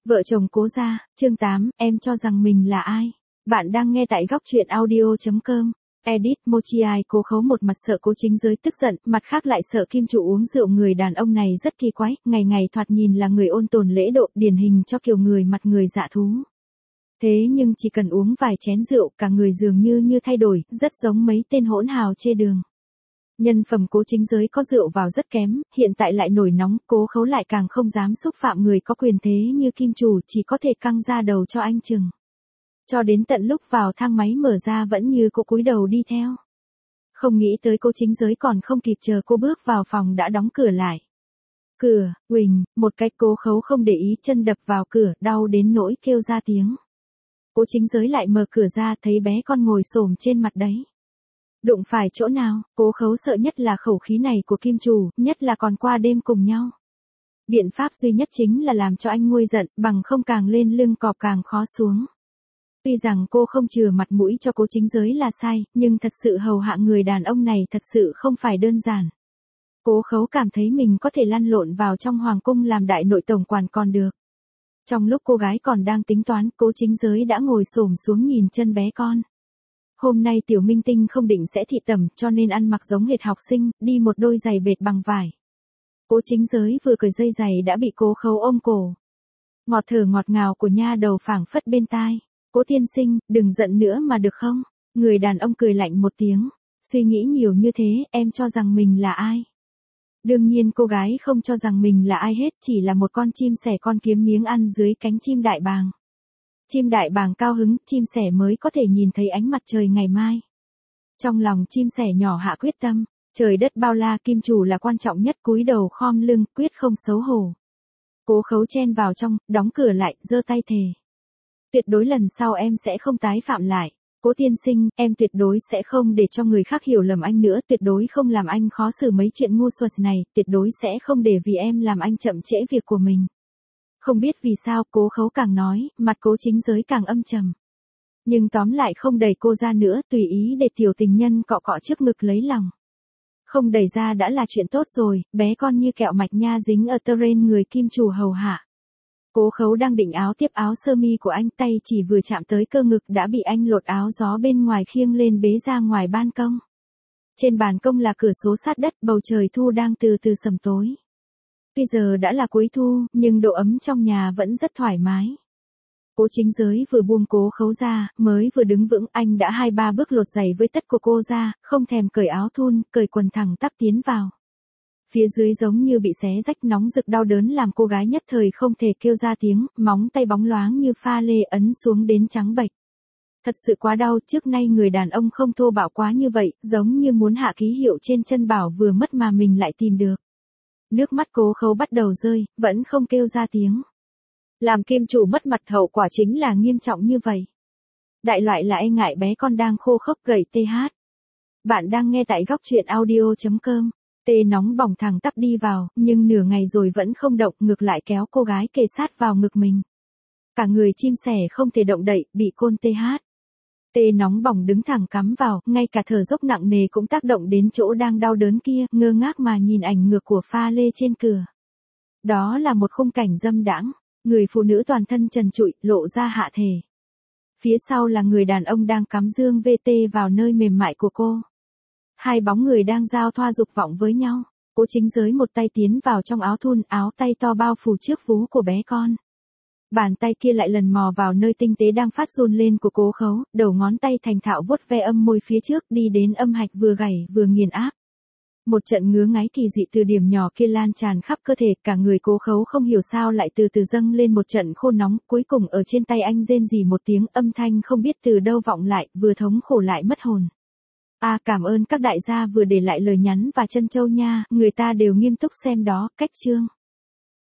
Vợ chồng Cố Gia, chương 8, em cho rằng mình là ai? Bạn đang nghe tại góc truyện audio.com. Edit Mochiai. Cố Khấu một mặt sợ Cố Chính Giới tức giận, mặt khác lại sợ Kim Chủ uống rượu. Người đàn ông này rất kỳ quái, ngày ngày thoạt nhìn là người ôn tồn lễ độ, điển hình cho kiểu người mặt người dạ thú. Thế nhưng chỉ cần uống vài chén rượu, cả người dường như thay đổi, rất giống mấy tên hỗn hào chê đường. Nhân phẩm Cố Chính Giới có rượu vào rất kém, hiện tại lại nổi nóng, Cố Khấu lại càng không dám xúc phạm người có quyền thế như Kim Chủ, chỉ có thể căng ra đầu cho anh chừng. Cho đến tận lúc vào thang máy mở ra vẫn như cô cúi đầu đi theo. Không nghĩ tới Cố Chính Giới còn không kịp chờ cô bước vào phòng đã đóng cửa lại. Cửa, huỳnh, một cái. Cố Khấu không để ý, chân đập vào cửa, đau đến nỗi kêu ra tiếng. Cố Chính Giới lại mở cửa ra, thấy bé con ngồi xổm trên mặt đấy. Đụng phải chỗ nào? Cố Khấu sợ nhất là khẩu khí này của Kim Chủ, nhất là còn qua đêm cùng nhau. Biện pháp duy nhất chính là làm cho anh nguôi giận, bằng không càng lên lưng cọp càng khó xuống. Tuy rằng cô không chừa mặt mũi cho Cố Chính Giới là sai, nhưng thật sự hầu hạ người đàn ông này thật sự không phải đơn giản. Cố Khấu cảm thấy mình có thể lăn lộn vào trong hoàng cung làm đại nội tổng quản còn được. Trong lúc cô gái còn đang tính toán, Cố Chính Giới đã ngồi xổm xuống nhìn chân bé con. Hôm nay Tiểu Minh Tinh không định sẽ thị tẩm, cho nên ăn mặc giống hệt học sinh, đi một đôi giày bệt bằng vải. Cố Chính Giới vừa cởi dây giày đã bị Cố Khấu ôm cổ. Ngọt thở ngọt ngào của nha đầu phảng phất bên tai. Cố tiên sinh, đừng giận nữa mà được không? Người đàn ông cười lạnh một tiếng. Suy nghĩ nhiều như thế, em cho rằng mình là ai? Đương nhiên cô gái không cho rằng mình là ai hết, chỉ là một con chim sẻ con kiếm miếng ăn dưới cánh chim đại bàng. Chim đại bàng cao hứng, chim sẻ mới có thể nhìn thấy ánh mặt trời ngày mai. Trong lòng chim sẻ nhỏ hạ quyết tâm, trời đất bao la, Kim Chủ là quan trọng nhất, cúi đầu khom lưng, quyết không xấu hổ. Cố Khấu chen vào trong, đóng cửa lại, giơ tay thề. Tuyệt đối lần sau em sẽ không tái phạm lại. Cố tiên sinh, em tuyệt đối sẽ không để cho người khác hiểu lầm anh nữa, tuyệt đối không làm anh khó xử mấy chuyện ngu xuẩn này, tuyệt đối sẽ không để vì em làm anh chậm trễ việc của mình. Không biết vì sao, Cố Khấu càng nói, mặt Cố Chính Giới càng âm trầm. Nhưng tóm lại không đẩy cô ra nữa, tùy ý để tiểu tình nhân cọ cọ trước ngực lấy lòng. Không đẩy ra đã là chuyện tốt rồi, bé con như kẹo mạch nha dính ở terrain người Kim Chủ hầu hạ. Cố Khấu đang định áo tiếp áo sơ mi của anh, tay chỉ vừa chạm tới cơ ngực đã bị anh lột áo gió bên ngoài khiêng lên bế ra ngoài ban công. Trên ban công là cửa sổ sát đất, bầu trời thu đang từ từ sầm tối. Bây giờ đã là cuối thu, nhưng độ ấm trong nhà vẫn rất thoải mái. Cố Chính Giới vừa buông Cố Khấu ra, mới vừa đứng vững, anh đã 2-3 bước lột giày với tất của cô ra, không thèm cởi áo thun, cởi quần thẳng tắp tiến vào. Phía dưới giống như bị xé rách, nóng rực đau đớn làm cô gái nhất thời không thể kêu ra tiếng, móng tay bóng loáng như pha lê ấn xuống đến trắng bệch. Thật sự quá đau, trước nay người đàn ông không thô bạo quá như vậy, giống như muốn hạ ký hiệu trên chân bảo vừa mất mà mình lại tìm được. Nước mắt Cố Khấu bắt đầu rơi, vẫn không kêu ra tiếng. Làm Kim Chủ mất mặt hậu quả chính là nghiêm trọng như vậy. Đại loại là e ngại bé con đang khô khốc gầy TH. Bạn đang nghe tại góc truyện audio.com. Tê nóng bỏng thẳng tắp đi vào, nhưng nửa ngày rồi vẫn không động, ngược lại kéo cô gái kề sát vào ngực mình. Cả người chim sẻ không thể động đậy, bị côn TH. Tê nóng bỏng đứng thẳng cắm vào, ngay cả thở dốc nặng nề cũng tác động đến chỗ đang đau đớn kia, ngơ ngác mà nhìn ảnh ngược của pha lê trên cửa. Đó là một khung cảnh dâm đãng, người phụ nữ toàn thân trần trụi, lộ ra hạ thể. Phía sau là người đàn ông đang cắm dương VT vào nơi mềm mại của cô. Hai bóng người đang giao thoa dục vọng với nhau. Cố Chính Giới một tay tiến vào trong áo thun, áo tay to bao phủ trước vú của bé con. Bàn tay kia lại lần mò vào nơi tinh tế đang phát run lên của Cố Khấu, đầu ngón tay thành thạo vuốt ve âm môi phía trước, đi đến âm hạch vừa gảy vừa nghiền áp. Một trận ngứa ngáy kỳ dị từ điểm nhỏ kia lan tràn khắp cơ thể, cả người Cố Khấu không hiểu sao lại từ từ dâng lên một trận khô nóng, cuối cùng ở trên tay anh rên rỉ một tiếng, âm thanh không biết từ đâu vọng lại, vừa thống khổ lại mất hồn. Cảm ơn các đại gia vừa để lại lời nhắn và chân châu nha, người ta đều nghiêm túc xem đó, cách chương.